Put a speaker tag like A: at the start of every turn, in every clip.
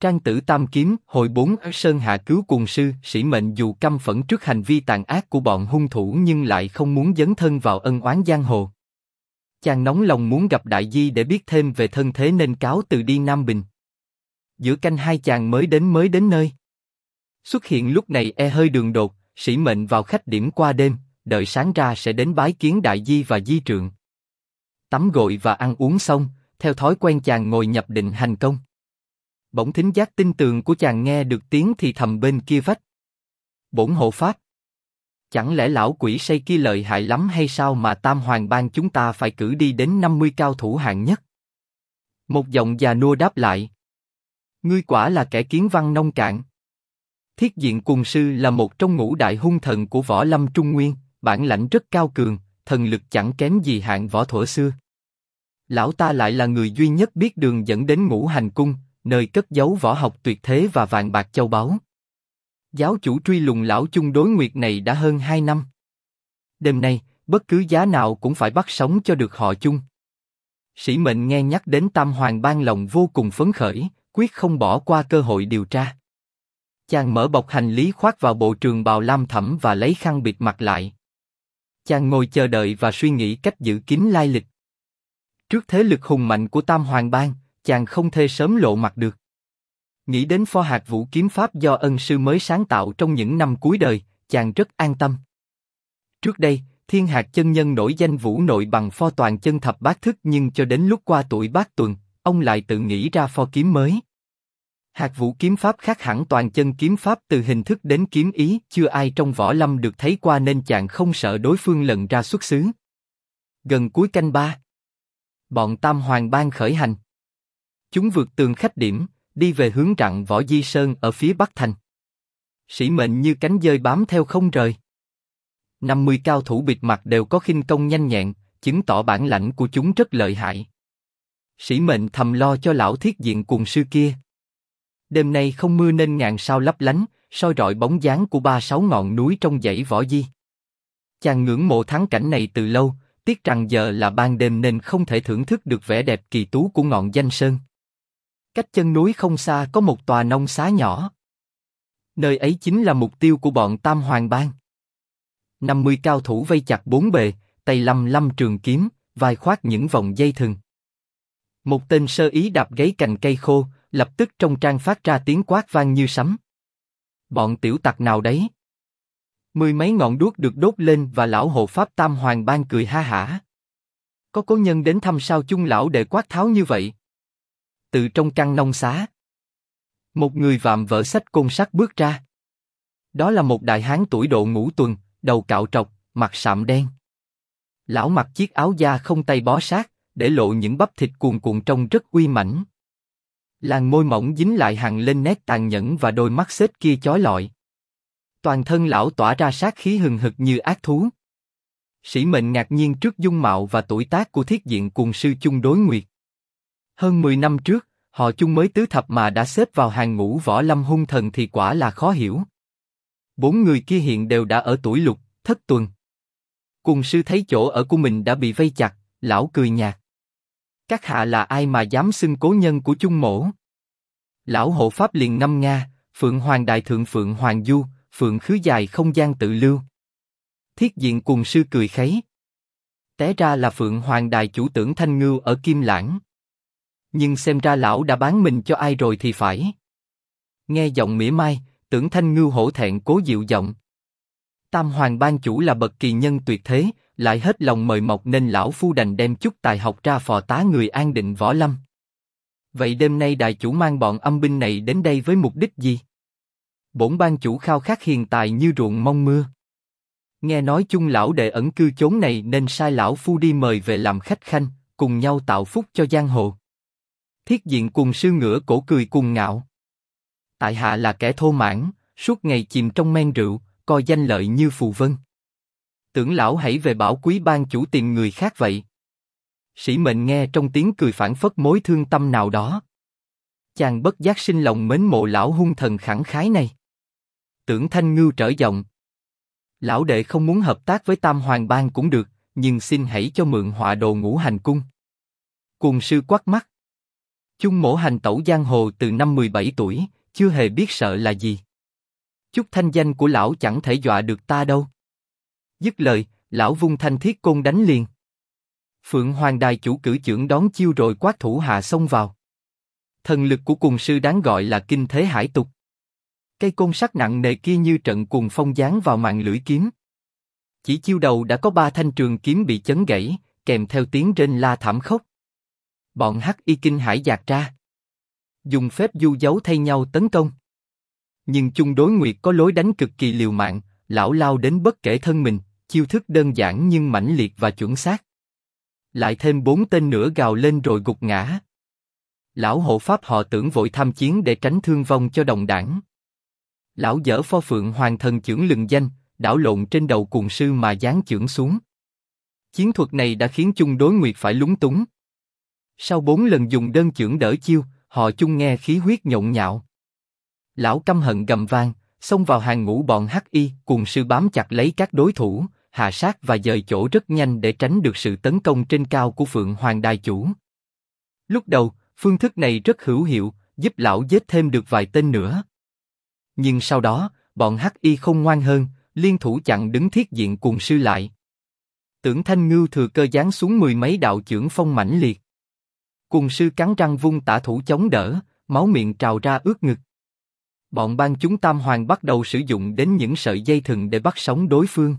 A: Trang tử tam kiếm, hồi 4 Sơn hạ cứu cuồng sư, Sĩ Mệnh dù căm phẫn trước hành vi tàn ác của bọn hung thủ nhưng lại không muốn dấn thân vào ân oán giang hồ. Chàng nóng lòng muốn gặp Đại Di để biết thêm về thân thế nên cáo từ đi Nam Bình. Giữa canh hai chàng mới đến nơi. Xuất hiện lúc này hơi đường đột, Sĩ Mệnh vào khách điểm qua đêm, đợi sáng ra sẽ đến bái kiến Đại Di và Di Trượng. Tắm gội và ăn uống xong, theo thói quen chàng ngồi nhập định hành công. Bỗng thính giác tinh tường của chàng nghe được tiếng thì thầm bên kia vách. Bổn hộ pháp, chẳng lẽ lão quỷ say kia lợi hại lắm hay sao mà Tam Hoàng Bang chúng ta phải cử đi đến 50 cao thủ hạng nhất? Một giọng già nua đáp lại. Ngươi quả là kẻ kiến văn nông cạn. Thiết Diện Cuồng Sư là một trong ngũ đại hung thần của võ lâm Trung Nguyên, bản lãnh rất cao cường, thần lực chẳng kém gì hạng võ thuở xưa. Lão ta lại là người duy nhất biết đường dẫn đến Ngũ Hành Cung, nơi cất giấu võ học tuyệt thế và vàng bạc châu báu. Giáo chủ truy lùng lão chung đối nguyệt này đã hơn 2 năm. Đêm nay, bất cứ giá nào cũng phải bắt sống cho được họ chung. Sĩ Mệnh nghe nhắc đến Tam Hoàng Bang lòng vô cùng phấn khởi, quyết không bỏ qua cơ hội điều tra. Chàng mở bọc hành lý khoác vào bộ trường bào lam thẫm và lấy khăn bịt mặt lại. Chàng ngồi chờ đợi và suy nghĩ cách giữ kín lai lịch. Trước thế lực hùng mạnh của Tam Hoàng Bang, chàng không thể sớm lộ mặt được. Nghĩ đến pho hạt vũ kiếm pháp do ân sư mới sáng tạo trong những năm cuối đời, chàng rất an tâm. Trước đây, Thiên Hạt chân nhân nổi danh vũ nội bằng pho toàn chân thập bát thức, nhưng cho đến lúc qua tuổi bát tuần, ông lại tự nghĩ ra pho kiếm mới. Hạt vũ kiếm pháp khác hẳn toàn chân kiếm pháp từ hình thức đến kiếm ý, chưa ai trong võ lâm được thấy qua nên chàng không sợ đối phương lần ra xuất xứ. Gần cuối canh 3, bọn Tam Hoàng Bang khởi hành. Chúng vượt tường khách điểm, đi về hướng rặng Võ Di Sơn ở phía bắc thành. Sĩ Mệnh như cánh dơi bám theo không rời. 50 cao thủ bịt mặt đều có khinh công nhanh nhẹn, chứng tỏ bản lãnh của chúng rất lợi hại. Sĩ Mệnh thầm lo cho lão Thiết Diện Cuồng Sư kia. Đêm nay không mưa nên ngàn sao lấp lánh, soi rọi bóng dáng của 3-6 ngọn núi trong dãy Võ Di. Chàng ngưỡng mộ thắng cảnh này từ lâu, tiếc rằng giờ là ban đêm nên không thể thưởng thức được vẻ đẹp kỳ tú của ngọn danh sơn. Cách chân núi không xa có một tòa nông xá nhỏ. Nơi ấy chính là mục tiêu của bọn Tam Hoàng Bang. 50 cao thủ vây chặt bốn bề, tay lăm lăm trường kiếm, vai khoác những vòng dây thừng. Một tên sơ ý đạp gáy cành cây khô, lập tức trong trang phát ra tiếng quát vang như sấm. Bọn tiểu tặc nào đấy? 10 mấy ngọn đuốc được đốt lên và lão hộ pháp Tam Hoàng Bang cười ha hả. Có cố nhân đến thăm sao chung lão đệ quát tháo như vậy? Từ trong căn nông xá, một người vạm vỡ xách côn sắt bước ra. Đó là một đại hán tuổi độ ngũ tuần, đầu cạo trọc, mặt sạm đen. Lão mặc chiếc áo da không tay bó sát, để lộ những bắp thịt cuồn cuộn trông rất uy mãnh. Làn môi mỏng dính lại hằn lên nét tàn nhẫn và đôi mắt xếp kia chói lọi. Toàn thân lão tỏa ra sát khí hừng hực như ác thú. Sĩ Mệnh ngạc nhiên trước dung mạo và tuổi tác của Thiết Diện Cuồng Sư chung đối nguyệt. Hơn 10 năm trước, họ chung mới tứ thập mà đã xếp vào hàng ngũ võ lâm hung thần thì quả là khó hiểu. 4 người kia hiện đều đã ở tuổi lục, thất tuần. Cuồng Sư thấy chỗ ở của mình đã bị vây chặt, lão cười nhạt. Các hạ là ai mà dám xưng cố nhân của chung mỗ? Lão hộ pháp liền ngâm nga, Phượng Hoàng Đại Thượng Phượng Hoàng Du, Phượng khứ dài không gian tự lưu. Thiết Diện Cuồng Sư cười khấy. Té ra là Phượng Hoàng Đài chủ Tưởng Thanh Ngưu ở Kim Lãng. Nhưng xem ra lão đã bán mình cho ai rồi thì phải. Nghe giọng mỉa mai, Tưởng Thanh Ngưu hổ thẹn cố dịu giọng. Tam Hoàng Bang chủ là bậc kỳ nhân tuyệt thế, lại hết lòng mời mọc nên lão phu đành đem chút tài học ra phò tá người an định võ lâm. Vậy đêm nay đại chủ mang bọn âm binh này đến đây với mục đích gì? Bổn bang chủ khao khát hiền tài như ruộng mong mưa. Nghe nói chung lão đệ ẩn cư chốn này nên sai lão phu đi mời về làm khách khanh, cùng nhau tạo phúc cho giang hồ. Thiết Diện Cuồng Sư ngửa cổ cười cuồng ngạo. Tại hạ là kẻ thô mãn, suốt ngày chìm trong men rượu, coi danh lợi như phù vân. Tưởng lão hãy về bảo quý bang chủ tìm người khác vậy. Sĩ Mệnh nghe trong tiếng cười phảng phất mối thương tâm nào đó. Chàng bất giác sinh lòng mến mộ lão hung thần khẳng khái này. Tưởng Thanh Ngưu trở giọng. Lão đệ không muốn hợp tác với Tam Hoàng Bang cũng được, nhưng xin hãy cho mượn họa đồ Ngũ Hành Cung. Cuồng Sư quát mắt. Chung Mỗ hành tẩu giang hồ từ năm 17 tuổi, chưa hề biết sợ là gì. Chút thanh danh của lão chẳng thể dọa được ta đâu. Dứt lời, lão vung thanh thiết côn đánh liền. Phượng Hoàng đài chủ cử chưởng đón chiêu rồi quát thủ hạ xông vào. Thần lực của cùng sư đáng gọi là kinh thế hải tục. Cây côn sắt nặng nề kia như trận cuồng phong giáng vào màn lưỡi kiếm. Chỉ chiêu đầu đã có 3 thanh trường kiếm bị chấn gãy, kèm theo tiếng rên la thảm khốc. Bọn Hắc Y kinh hãi dạt ra, dùng phép du dấu thay nhau tấn công. Nhưng Chung Đối Nguyệt có lối đánh cực kỳ liều mạng, lão lao đến bất kể thân mình, chiêu thức đơn giản nhưng mãnh liệt và chuẩn xác. Lại thêm 4 tên nữa gào lên rồi gục ngã. Lão hộ pháp họ Tưởng vội tham chiến để tránh thương vong cho đồng đảng. Lão dở pho Phượng Hoàng thần chưởng lừng danh, đảo lộn trên đầu cuồng sư mà giáng chưởng xuống. Chiến thuật này đã khiến Chung Đối Nguyệt phải lúng túng. Sau 4 lần dùng đơn chưởng đỡ chiêu, họ Chung nghe khí huyết nhộn nhạo. Lão căm hận gầm vang, xông vào hàng ngũ bọn Hắc Y, cuồng sư bám chặt lấy các đối thủ, hạ sát và dời chỗ rất nhanh để tránh được sự tấn công trên cao của Phượng Hoàng đài chủ. Lúc đầu, phương thức này rất hữu hiệu, giúp lão giết thêm được vài tên nữa. Nhưng sau đó, bọn Hắc Y không ngoan hơn, liên thủ chặn đứng thiết diện cuồng sư lại. Tưởng Thanh Ngưu thừa cơ giáng xuống 10 mấy đạo chưởng phong mãnh liệt. Cuồng sư cắn răng vung tả thủ chống đỡ, máu miệng trào ra ướt ngực. Bọn bang chúng Tam Hoàng bắt đầu sử dụng đến những sợi dây thừng để bắt sống đối phương.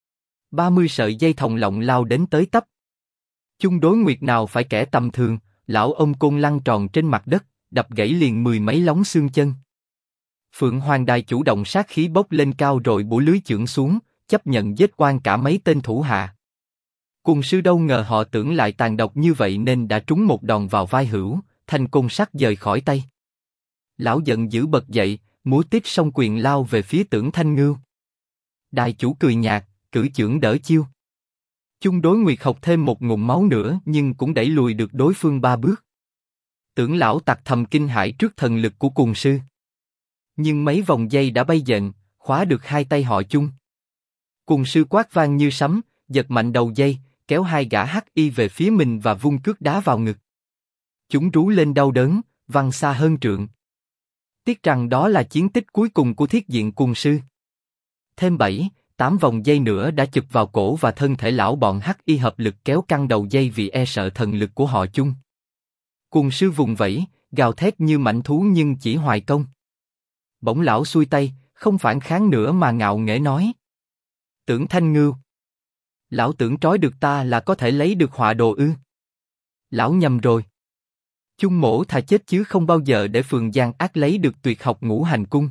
A: 30 sợi dây thòng lọng lao đến tới tấp. Chung Đối Nguyệt nào phải kẻ tầm thường, lão ôm côn lăn tròn trên mặt đất, đập gãy liền 10 mấy lóng xương chân. Phượng Hoàng đài chủ động sát khí bốc lên cao rồi bổ lưới chưởng xuống, chấp nhận giết oan cả mấy tên thủ hạ. Cuồng sư đâu ngờ họ Tưởng lại tàn độc như vậy nên đã trúng một đòn vào vai hữu, thanh côn sắt dời khỏi tay. Lão giận dữ bật dậy, múa tít song quyền lao về phía Tưởng Thanh Ngưu. Đài chủ cười nhạt, cử chưởng đỡ chiêu. Chung Đối Nguyệt học thêm một ngụm máu nữa nhưng cũng đẩy lùi được đối phương 3 bước. Tưởng lão tặc thầm kinh hãi trước thần lực của cuồng sư. Nhưng mấy vòng dây đã bay dện, khóa được hai tay họ Chung. Cuồng sư quát vang như sấm, giật mạnh đầu dây, kéo hai gã Hắc Y về phía mình và vung cước đá vào ngực. Chúng rú lên đau đớn, văng xa hơn trượng. Tiếc rằng đó là chiến tích cuối cùng của thiết diện cuồng sư. Thêm 7, 8 vòng dây nữa đã chụp vào cổ và thân thể lão, bọn Hắc Y hợp lực kéo căng đầu dây vì e sợ thần lực của họ Chung. Cuồng sư vùng vẫy, gào thét như mãnh thú nhưng chỉ hoài công. Bỗng lão xuôi tay, không phản kháng nữa mà ngạo nghễ nói: Tưởng Thanh Ngưu, lão tưởng trói được ta là có thể lấy được họa đồ ư? Lão nhầm rồi. Chung Mỗ thà chết chứ không bao giờ để Phường Giang Ác lấy được tuyệt học Ngũ Hành Cung.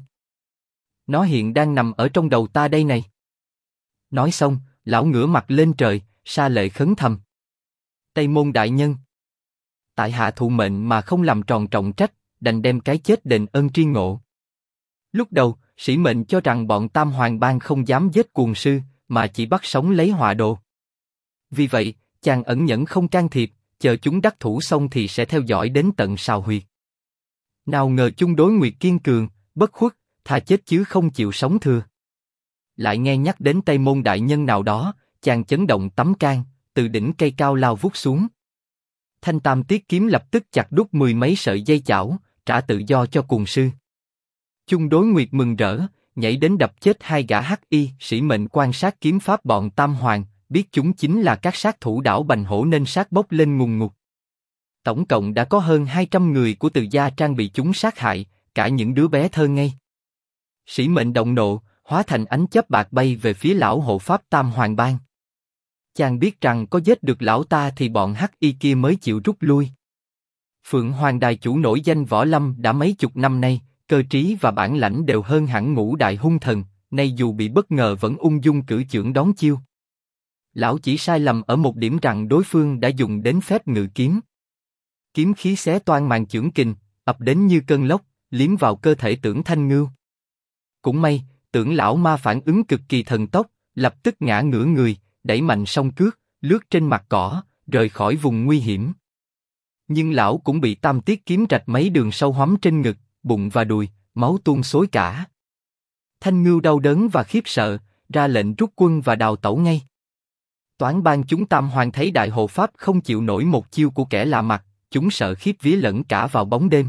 A: Nó hiện đang nằm ở trong đầu ta đây này. Nói xong, lão ngửa mặt lên trời, sa lệ khấn thầm: Tây Môn đại nhân, tại hạ thụ mệnh mà không làm tròn trọng trách, đành đem cái chết đền ơn tri ngộ. Lúc đầu, sĩ mệnh cho rằng bọn Tam Hoàng bang không dám giết cuồng sư, mà chỉ bắt sống lấy họa đồ. Vì vậy, chàng ẩn nhẫn không can thiệp, chờ chúng đắc thủ xong thì sẽ theo dõi đến tận sào huyệt. Nào ngờ Chung Đối Nguyệt kiên cường, bất khuất, thà chết chứ không chịu sống thừa. Lại nghe nhắc đến Tây Môn đại nhân nào đó, chàng chấn động tấm can, từ đỉnh cây cao lao vút xuống. Thanh Tam Tiết kiếm lập tức chặt đứt 10 mấy sợi dây chảo, trả tự do cho cuồng sư. Chung Đối Nguyệt mừng rỡ, nhảy đến đập chết hai gã Hắc Y, sĩ mệnh quan sát kiếm pháp bọn Tam Hoàng, biết chúng chính là các sát thủ đảo Bành Hổ nên sát bốc lên ngùn ngụt. Tổng cộng đã có hơn 200 người của Từ gia trang bị chúng sát hại, cả những đứa bé thơ ngây. Sĩ mệnh động nộ, hóa thành ánh chớp bạc bay về phía lão hộ pháp Tam Hoàng bang. Chàng biết rằng có giết được lão ta thì bọn Hắc Y kia mới chịu rút lui. Phượng Hoàng đài chủ nổi danh võ lâm đã mấy chục năm nay, cơ trí và bản lãnh đều hơn hẳn Ngũ đại hung thần, nay dù bị bất ngờ vẫn ung dung cử chưởng đón chiêu. Lão chỉ sai lầm ở một điểm rằng đối phương đã dùng đến phép ngự kiếm. Kiếm khí xé toang màn chưởng kình, ập đến như cơn lốc, liếm vào cơ thể Tưởng Thanh Ngưu. Cũng may, Tưởng lão ma phản ứng cực kỳ thần tốc, lập tức ngã ngửa người, đẩy mạnh song cước, lướt trên mặt cỏ, rời khỏi vùng nguy hiểm. Nhưng lão cũng bị Tam Tiết kiếm rạch mấy đường sâu hoắm trên ngực, bụng và đùi, máu tuôn xối cả. Thanh Ngưu đau đớn và khiếp sợ, ra lệnh rút quân và đào tẩu ngay. Toán ban chúng Tam Hoàng thấy đại hộ pháp không chịu nổi một chiêu của kẻ lạ mặt, chúng sợ khiếp vía lẫn cả vào bóng đêm.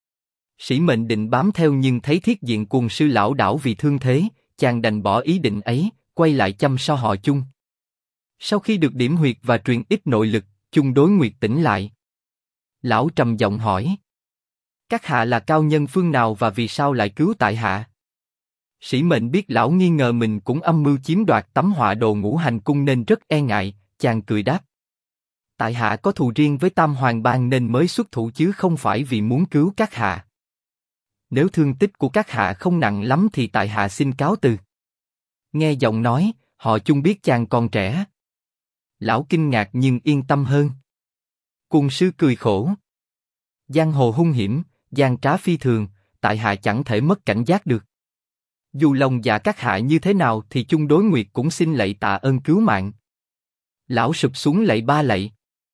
A: Sĩ Mệnh định bám theo nhưng thấy Thiết Diện Cuồng Sư lảo đảo vì thương thế, chàng đành bỏ ý định ấy, quay lại chăm so họ Chung. Sau khi được điểm huyệt và truyền ít nội lực, Chung Đối Nguyệt tỉnh lại. Lão trầm giọng hỏi: các hạ là cao nhân phương nào và vì sao lại cứu tại hạ? Sĩ Mệnh biết lão nghi ngờ mình cũng âm mưu chiếm đoạt tấm họa đồ Ngũ Hành Cung nên rất e ngại, chàng cười đáp: tại hạ có thù riêng với Tam Hoàng Bang nên mới xuất thủ chứ không phải vì muốn cứu các hạ. Nếu thương tích của các hạ không nặng lắm thì tại hạ xin cáo từ. Nghe giọng nói, họ Chung biết chàng còn trẻ. Lão kinh ngạc nhưng yên tâm hơn. Cuồng sư cười khổ: giang hồ hung hiểm, gian trá phi thường, tại hạ chẳng thể mất cảnh giác được. Dù lòng dạ các hạ như thế nào thì Chung Đối Nguyệt cũng xin lạy tạ ơn cứu mạng. Lão sụp xuống lạy 3 lạy.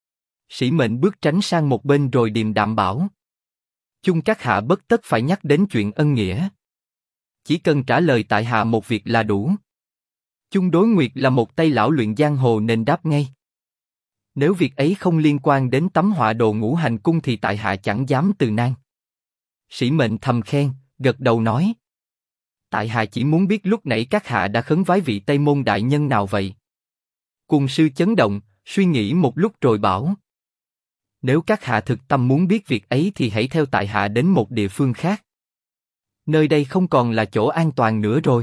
A: Sĩ Mệnh bước tránh sang một bên rồi điềm đạm bảo: Chung các hạ bất tất phải nhắc đến chuyện ân nghĩa. Chỉ cần trả lời tại hạ một việc là đủ. Chung Đối Nguyệt là một tay lão luyện giang hồ nên đáp ngay: nếu việc ấy không liên quan đến tấm họa đồ Ngũ Hành Cung thì tại hạ chẳng dám từ nan. Sĩ Mệnh thầm khen, gật đầu nói: tại hạ chỉ muốn biết lúc nãy các hạ đã khấn vái vị Tây Môn đại nhân nào vậy? Cuồng sư chấn động, suy nghĩ một lúc rồi bảo: nếu các hạ thực tâm muốn biết việc ấy thì hãy theo tại hạ đến một địa phương khác. Nơi đây không còn là chỗ an toàn nữa rồi.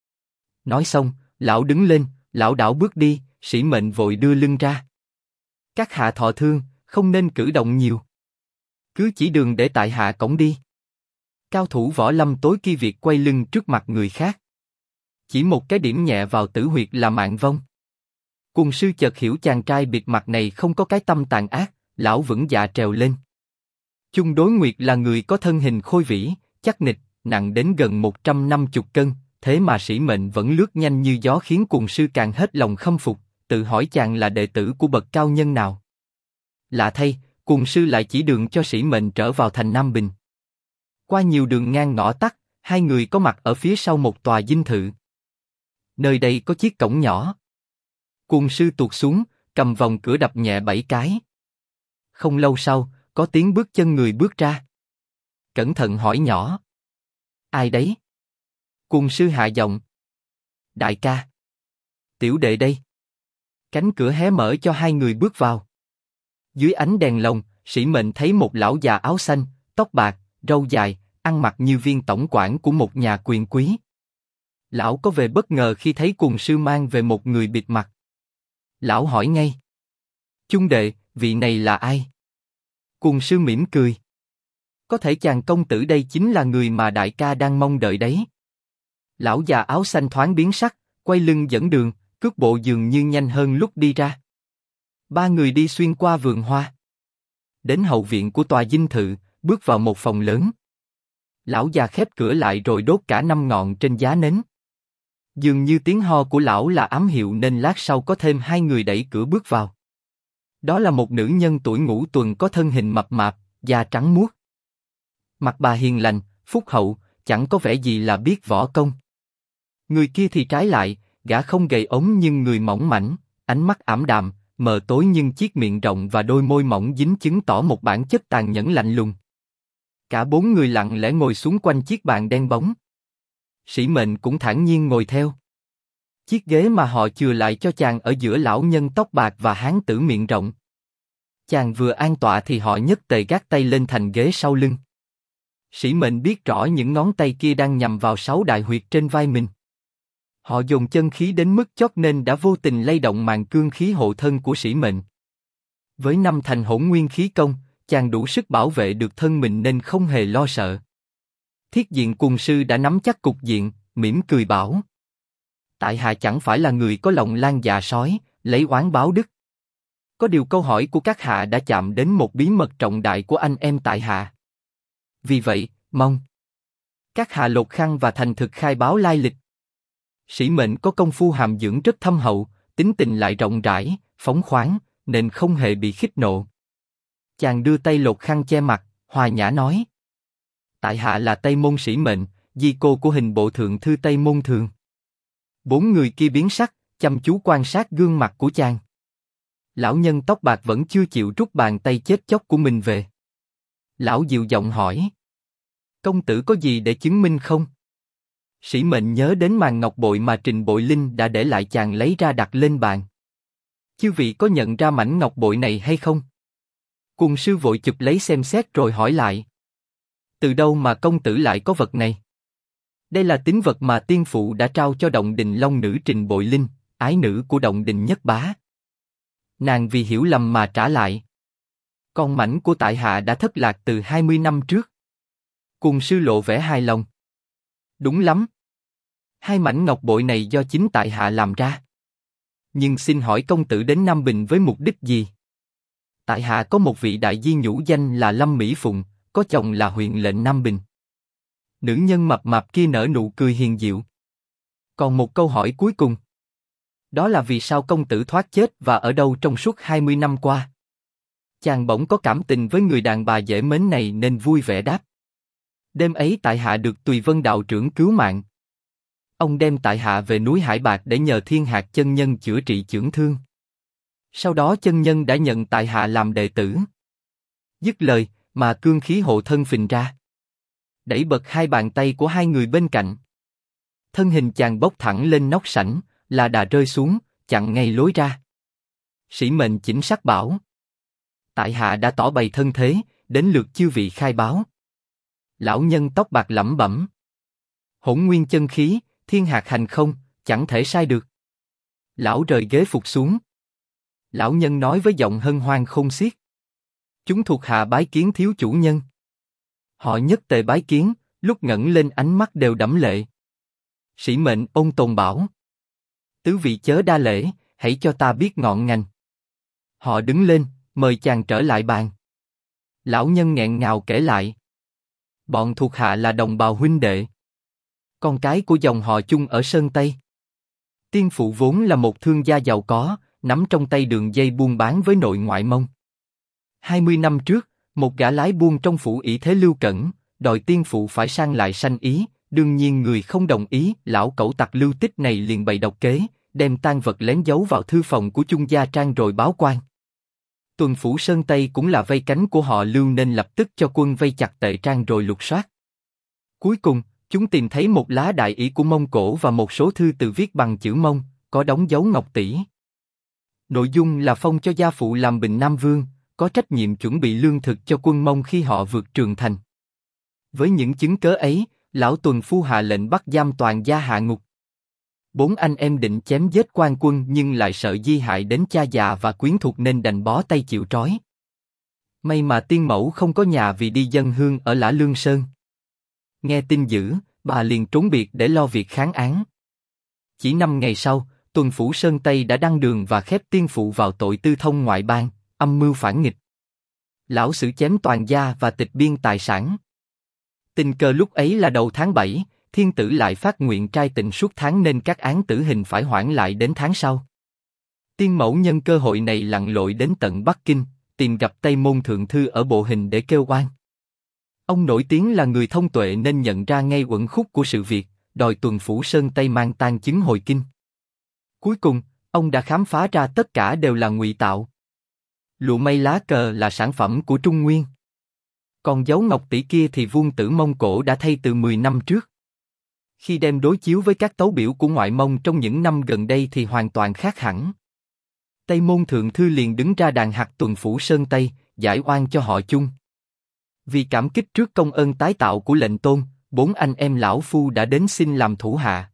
A: Nói xong, lão đứng lên, lão đảo bước đi. Sĩ Mệnh vội đưa lưng ra: các hạ thọ thương, không nên cử động nhiều. Cứ chỉ đường để tại hạ cõng đi. Cao thủ võ lâm tối kia việc quay lưng trước mặt người khác. Chỉ một cái điểm nhẹ vào tử huyệt là mạng vong. Cuồng sư chợt hiểu chàng trai bịt mặt này không có cái tâm tàn ác, lão vững dạ trèo lên. Chung Đối Nguyệt là người có thân hình khôi vĩ, chắc nịch, nặng đến gần 150 cân, thế mà Sĩ Mệnh vẫn lướt nhanh như gió khiến cuồng sư càng hết lòng khâm phục, tự hỏi chàng là đệ tử của bậc cao nhân nào. Lạ thay, cuồng sư lại chỉ đường cho Sĩ Mệnh trở vào thành Nam Bình. Qua nhiều đường ngang ngõ tắt, hai người có mặt ở phía sau một tòa dinh thự. Nơi đây có chiếc cổng nhỏ. Cuồng sư tuột xuống, cầm vòng cửa đập nhẹ 7 cái. Không lâu sau, có tiếng bước chân người bước ra. Cẩn thận hỏi nhỏ: ai đấy? Cuồng sư hạ giọng: đại ca. Tiểu đệ đây. Cánh cửa hé mở cho hai người bước vào. Dưới ánh đèn lồng, Sĩ Mệnh thấy một lão già áo xanh, tóc bạc, râu dài, ăn mặc như viên tổng quản của một nhà quyền quý. Lão có vẻ bất ngờ khi thấy cuồng sư mang về một người bịt mặt. Lão hỏi ngay: Chung đệ, vị này là ai? Cuồng sư mỉm cười: có thể chàng công tử đây chính là người mà đại ca đang mong đợi đấy. Lão già áo xanh thoáng biến sắc, quay lưng dẫn đường, cước bộ dường như nhanh hơn lúc đi ra. Ba người đi xuyên qua vườn hoa. Đến hậu viện của tòa dinh thự, bước vào một phòng lớn. Lão già khép cửa lại rồi đốt cả 5 ngọn trên giá nến. Dường như tiếng ho của lão là ám hiệu nên lát sau có thêm 2 người đẩy cửa bước vào. Đó là một nữ nhân tuổi ngũ tuần có thân hình mập mạp, da trắng muốt. Mặt bà hiền lành, phúc hậu, chẳng có vẻ gì là biết võ công. Người kia thì trái lại, gã không gầy ốm nhưng người mỏng mảnh, ánh mắt ảm đạm, mờ tối nhưng chiếc miệng rộng và đôi môi mỏng dính chứng tỏ một bản chất tàn nhẫn lạnh lùng. Cả 4 người lặng lẽ ngồi xuống quanh chiếc bàn đen bóng. Sĩ Mệnh cũng thản nhiên ngồi theo. Chiếc ghế mà họ chừa lại cho chàng ở giữa lão nhân tóc bạc và hán tử miệng rộng. Chàng vừa an tọa thì họ nhất tề gác tay lên thành ghế sau lưng. Sĩ Mệnh biết rõ những ngón tay kia đang nhằm vào 6 đại huyệt trên vai mình. Họ dồn chân khí đến mức chót nên đã vô tình lay động màn cương khí hộ thân của Sĩ Mệnh. Với 5 thành hỗn nguyên khí công, chàng đủ sức bảo vệ được thân mình nên không hề lo sợ. Thiết Diện Cuồng sư đã nắm chắc cục diện, mỉm cười bảo: tại hạ chẳng phải là người có lòng lan dạ sói, lấy oán báo đức. Có điều câu hỏi của các hạ đã chạm đến một bí mật trọng đại của anh em tại hạ. Vì vậy, mong các hạ lột khăn và thành thực khai báo lai lịch. Sĩ Mệnh có công phu hàm dưỡng rất thâm hậu, tính tình lại rộng rãi, phóng khoáng, nên không hề bị khích nộ. Chàng đưa tay lột khăn che mặt, hòa nhã nói: tại hạ là Tây Môn Sĩ Mệnh, di cô của hình bộ thượng thư Tây Môn Thường. 4 người kia biến sắc, chăm chú quan sát gương mặt của chàng. Lão nhân tóc bạc vẫn chưa chịu rút bàn tay chết chóc của mình về. Lão dịu giọng hỏi. Công tử có gì để chứng minh không? Sĩ Mệnh nhớ đến màn ngọc bội mà Trình Bội Linh đã để lại, chàng lấy ra đặt lên bàn. Chư vị có nhận ra mảnh ngọc bội này hay không? Cùng sư vội chụp lấy xem xét rồi hỏi lại. Từ đâu mà công tử lại có vật này? Đây là tín vật mà tiên phụ đã trao cho động đình long nữ Trình Bội Linh, ái nữ của động đình Nhất Bá. Nàng vì hiểu lầm mà trả lại. Con mảnh của tại hạ đã thất lạc từ 20 năm trước. Cùng sư lộ vẻ hài lòng. Đúng lắm. Hai mảnh ngọc bội này do chính tại hạ làm ra. Nhưng xin hỏi công tử đến Nam Bình với mục đích gì? Tại hạ có một vị đại di nhũ danh là Lâm Mỹ Phụng, có chồng là huyện lệnh Nam Bình. Nữ nhân mập mạp kia nở nụ cười hiền diệu. Còn một câu hỏi cuối cùng. Đó là vì sao công tử thoát chết và ở đâu trong suốt 20 năm qua? Chàng bỗng có cảm tình với người đàn bà dễ mến này nên vui vẻ đáp. Đêm ấy tại hạ được Tùy Vân đạo trưởng cứu mạng. Ông đem tại hạ về núi Hải Bạc để nhờ Thiên Hạc chân nhân chữa trị chưởng thương. Sau đó chân nhân đã nhận tại hạ làm đệ tử. Dứt lời, mà cương khí hộ thân phình ra, đẩy bật hai bàn tay của hai người bên cạnh. Thân hình chàng bốc thẳng lên nóc sảnh, là đà rơi xuống, chặn ngay lối ra. Sĩ Mệnh chỉnh sắc bảo. Tại hạ đã tỏ bày thân thế, đến lượt chư vị khai báo. Lão nhân tóc bạc lẩm bẩm. Hỗn nguyên chân khí, thiên hạt hành không, chẳng thể sai được. Lão rời ghế phục xuống. Lão nhân nói với giọng hân hoan không xiết. Chúng thuộc hạ bái kiến thiếu chủ nhân. Họ nhất tề bái kiến, lúc ngẩng lên ánh mắt đều đẫm lệ. Sĩ Mệnh ôn tồn bảo. Tứ vị chớ đa lễ, hãy cho ta biết ngọn ngành. Họ đứng lên, mời chàng trở lại bàn. Lão nhân nghẹn ngào kể lại. Bọn thuộc hạ là đồng bào huynh đệ. Con cái của dòng họ Chung ở Sơn Tây. Tiên phụ vốn là một thương gia giàu có, nắm trong tay đường dây buôn bán với nội ngoại Mông. 20 năm trước, một gã lái buôn trong phủ ỷ thế Lưu Cẩn, đòi tiên phụ phải sang lại sanh ý, đương nhiên người không đồng ý, lão cẩu tặc Lưu Tích này liền bày độc kế, đem tang vật lén giấu vào thư phòng của Chung gia Trang rồi báo quan. Tuần phủ Sơn Tây cũng là vây cánh của họ Lưu nên lập tức cho quân vây chặt Tệ Trang rồi lục soát. Cuối cùng, chúng tìm thấy một lá đại ỷ của Mông Cổ và một số thư từ viết bằng chữ Mông, có đóng dấu ngọc tỷ. Nội dung là phong cho gia phụ làm Bình Nam Vương, có trách nhiệm chuẩn bị lương thực cho quân Mông khi họ vượt Trường Thành. Với những chứng cớ ấy, lão Tuần Phu hạ lệnh bắt giam toàn gia hạ ngục. 4 anh em định chém giết quan quân nhưng lại sợ di hại đến cha già và quyến thuộc nên đành bó tay chịu trói. May mà tiên mẫu không có nhà vì đi dâng hương ở Lã Lương Sơn. Nghe tin dữ, bà liền trốn biệt để lo việc kháng án. Chỉ 5 ngày sau, Tuần phủ Sơn Tây đã đăng đường và khép tiên phụ vào tội tư thông ngoại bang, âm mưu phản nghịch. Lão xử chém toàn gia và tịch biên tài sản. Tình cờ lúc ấy là đầu tháng 7, thiên tử lại phát nguyện trai tịnh suốt tháng nên các án tử hình phải hoãn lại đến tháng sau. Tiên mẫu nhân cơ hội này lặn lội đến tận Bắc Kinh, tìm gặp Tây Môn Thượng Thư ở Bộ Hình để kêu oan. Ông nổi tiếng là người thông tuệ nên nhận ra ngay uẩn khúc của sự việc, đòi Tuần phủ Sơn Tây mang tang chứng hồi kinh. Cuối cùng, ông đã khám phá ra tất cả đều là ngụy tạo. Lụa mây lá cờ là sản phẩm của Trung Nguyên. Còn dấu ngọc tỷ kia thì Vương tử Mông Cổ đã thay từ 10 năm trước. Khi đem đối chiếu với các tấu biểu của ngoại Mông trong những năm gần đây thì hoàn toàn khác hẳn. Tây Môn Thượng Thư liền đứng ra đàn hạt Tuần phủ Sơn Tây, giải oan cho họ Chung. Vì cảm kích trước công ơn tái tạo của lệnh tôn, 4 anh em lão phu đã đến xin làm thủ hạ.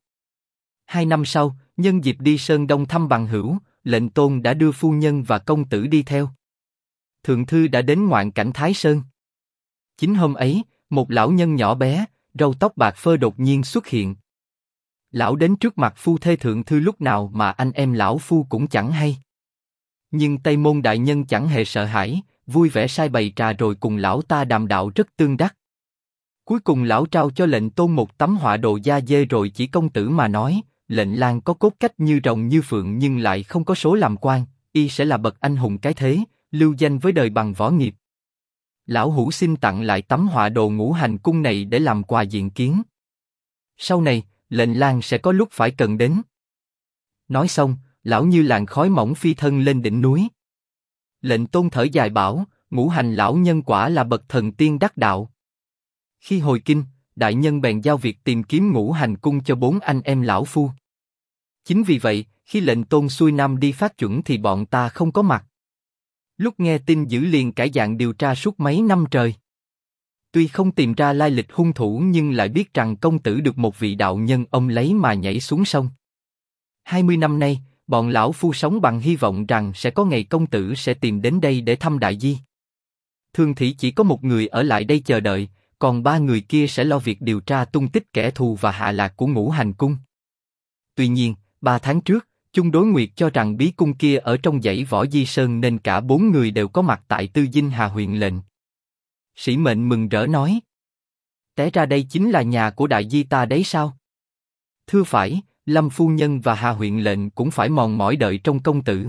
A: 2 năm sau, nhân dịp đi Sơn Đông thăm bằng hữu, lệnh tôn đã đưa phu nhân và công tử đi theo. Thượng thư đã đến ngoạn cảnh Thái Sơn. Chính hôm ấy, một lão nhân nhỏ bé, râu tóc bạc phơ đột nhiên xuất hiện. Lão đến trước mặt phu thê thượng thư lúc nào mà anh em lão phu cũng chẳng hay. Nhưng Tây Môn đại nhân chẳng hề sợ hãi, vui vẻ sai bày trà rồi cùng lão ta đàm đạo rất tương đắc. Cuối cùng lão trao cho lệnh tôn một tấm họa đồ da dê rồi chỉ công tử mà nói, lệnh lang có cốt cách như rồng như phượng nhưng lại không có số làm quan, y sẽ là bậc anh hùng cái thế, lưu danh với đời bằng võ nghiệp. Lão hữu xin tặng lại tấm họa đồ ngũ hành cung này để làm quà diện kiến. Sau này, lệnh lang sẽ có lúc phải cần đến. Nói xong, lão như làn khói mỏng phi thân lên đỉnh núi. Lệnh Tôn thở dài bảo, Ngũ Hành lão nhân quả là bậc thần tiên đắc đạo. Khi hồi kinh, đại nhân bèn giao việc tìm kiếm Ngũ Hành cung cho 4 anh em lão phu. Chính vì vậy, khi lệnh Tôn xuôi nam đi phát chuẩn thì bọn ta không có mặt. Lúc nghe tin dữ liền cải dạng điều tra suốt mấy năm trời. Tuy không tìm ra lai lịch hung thủ nhưng lại biết rằng công tử được một vị đạo nhân ông lấy mà nhảy xuống sông. 20 năm nay, bọn lão phu sống bằng hy vọng rằng sẽ có ngày công tử sẽ tìm đến đây để thăm đại di. Thường thì chỉ có một người ở lại đây chờ đợi, còn 3 người kia sẽ lo việc điều tra tung tích kẻ thù và hạ lạc của Ngũ Hành cung. Tuy nhiên, 3 tháng trước, Chung Đối Nguyệt cho rằng bí cung kia ở trong dãy Võ Di Sơn nên cả 4 người đều có mặt tại Tư Dinh Hà huyện lệnh. Sĩ Mệnh mừng rỡ nói: té ra đây chính là nhà của đại di ta đấy sao? Thưa phải, Lâm phu nhân và Hà huyện lệnh cũng phải mòn mỏi đợi trong công tử.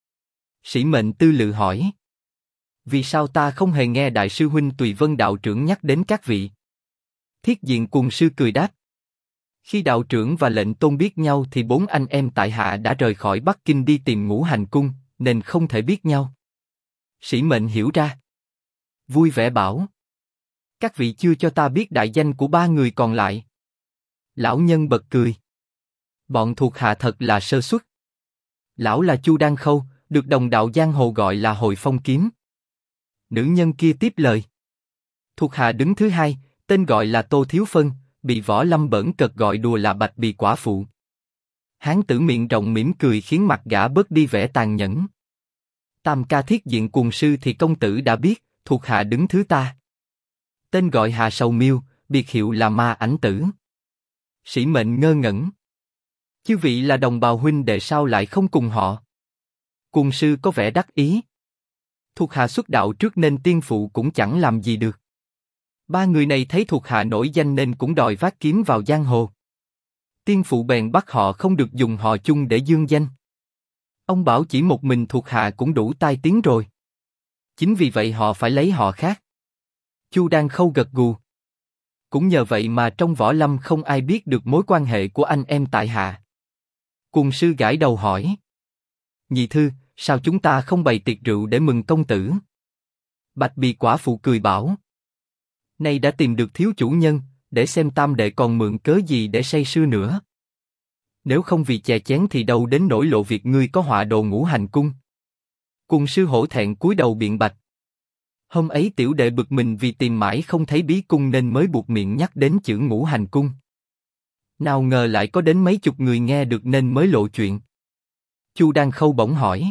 A: Sĩ Mệnh tư lự hỏi: vì sao ta không hề nghe đại sư huynh Tùy Vân đạo trưởng nhắc đến các vị? Thiết Diện Cùng sư cười đáp: khi đạo trưởng và lệnh Tôn biết nhau thì 4 anh em tại hạ đã rời khỏi Bắc Kinh đi tìm Ngũ Hành cung, nên không thể biết nhau. Sĩ Mệnh hiểu ra, vui vẻ bảo: các vị chưa cho ta biết đại danh của 3 người còn lại. Lão nhân bật cười: bọn thuộc hạ thật là sơ suất. Lão là Chu Đan Khâu, được đồng đạo giang hồ gọi là Hồi Phong Kiếm. Nữ nhân kia tiếp lời: thuộc hạ đứng thứ 2, tên gọi là Tô Thiếu Phân, bị Võ Lâm bỡn cợt gọi đùa là Bạch Bì quả phụ. Hán tử miệng rộng mỉm cười khiến mặt gã bớt đi vẻ tàn nhẫn. Tam ca Thiết Diện Cùng sư thì công tử đã biết, thuộc hạ đứng thứ ta. Tên gọi Hà Sầu Miêu, biệt hiệu là Ma Ảnh Tử. Sĩ Mệnh ngơ ngẩn: chư vị là đồng bào huynh đệ sao lại không cùng họ? Cùng sư có vẻ đắc ý: thuộc hạ xuất đạo trước nên tiên phụ cũng chẳng làm gì được. 3 người này thấy thuộc hạ nổi danh nên cũng đòi vác kiếm vào giang hồ. Tiên phụ bèn bắt họ không được dùng họ chung để dương danh. Ông bảo chỉ một mình thuộc hạ cũng đủ tai tiếng rồi. Chính vì vậy họ phải lấy họ khác. Chu Đan Khâu gật gù: cũng nhờ vậy mà trong võ lâm không ai biết được mối quan hệ của anh em tại hạ. Cùng sư gãi đầu hỏi: nhị thư, sao chúng ta không bày tiệc rượu để mừng công tử? Bạch Bì quả phụ cười bảo: nay đã tìm được thiếu chủ nhân, để xem tam đệ còn mượn cớ gì để say sưa nữa. Nếu không vì chè chén thì đâu đến nỗi lộ việc ngươi có họa đồ Ngũ Hành cung. Cùng sư hổ thẹn cúi đầu biện bạch: hôm ấy tiểu đệ bực mình vì tìm mãi không thấy bí cung nên mới buộc miệng nhắc đến chữ Ngũ Hành cung. Nào ngờ lại có đến mấy chục người nghe được nên mới lộ chuyện. Chu Đan Khâu bỗng hỏi: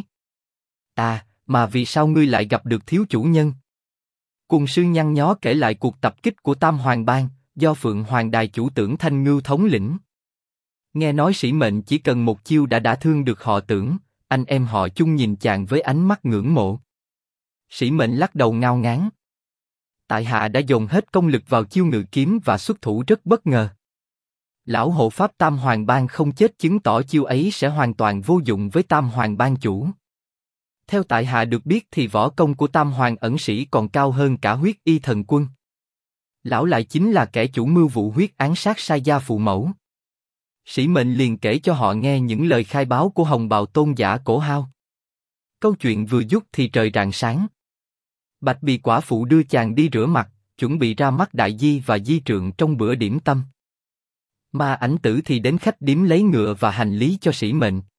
A: mà vì sao ngươi lại gặp được thiếu chủ nhân? Cùng sư nhăn nhó kể lại cuộc tập kích của Tam Hoàng Bang, do Phượng Hoàng Đài chủ Tưởng Thanh Ngưu thống lĩnh. Nghe nói Sĩ Mệnh chỉ cần một chiêu đã đả thương được họ Tưởng, anh em họ Chung nhìn chàng với ánh mắt ngưỡng mộ. Sĩ Mệnh lắc đầu ngao ngán: tại hạ đã dồn hết công lực vào chiêu ngự kiếm và xuất thủ rất bất ngờ. Lão hộ pháp Tam Hoàng Bang không chết chứng tỏ chiêu ấy sẽ hoàn toàn vô dụng với Tam Hoàng Bang chủ. Theo tại hạ được biết thì võ công của Tam Hoàng ẩn sĩ còn cao hơn cả Huyết Y Thần Quân. Lão lại chính là kẻ chủ mưu vụ huyết án sát sai gia phụ mẫu. Sĩ Mệnh liền kể cho họ nghe những lời khai báo của Hồng Bào tôn giả Cổ Hao. Câu chuyện vừa dứt thì trời rạng sáng. Bạch Bì quả phụ đưa chàng đi rửa mặt, chuẩn bị ra mắt đại di và di trượng trong bữa điểm tâm. Ma Ảnh Tử thì đến khách điếm lấy ngựa và hành lý cho Sĩ Mệnh.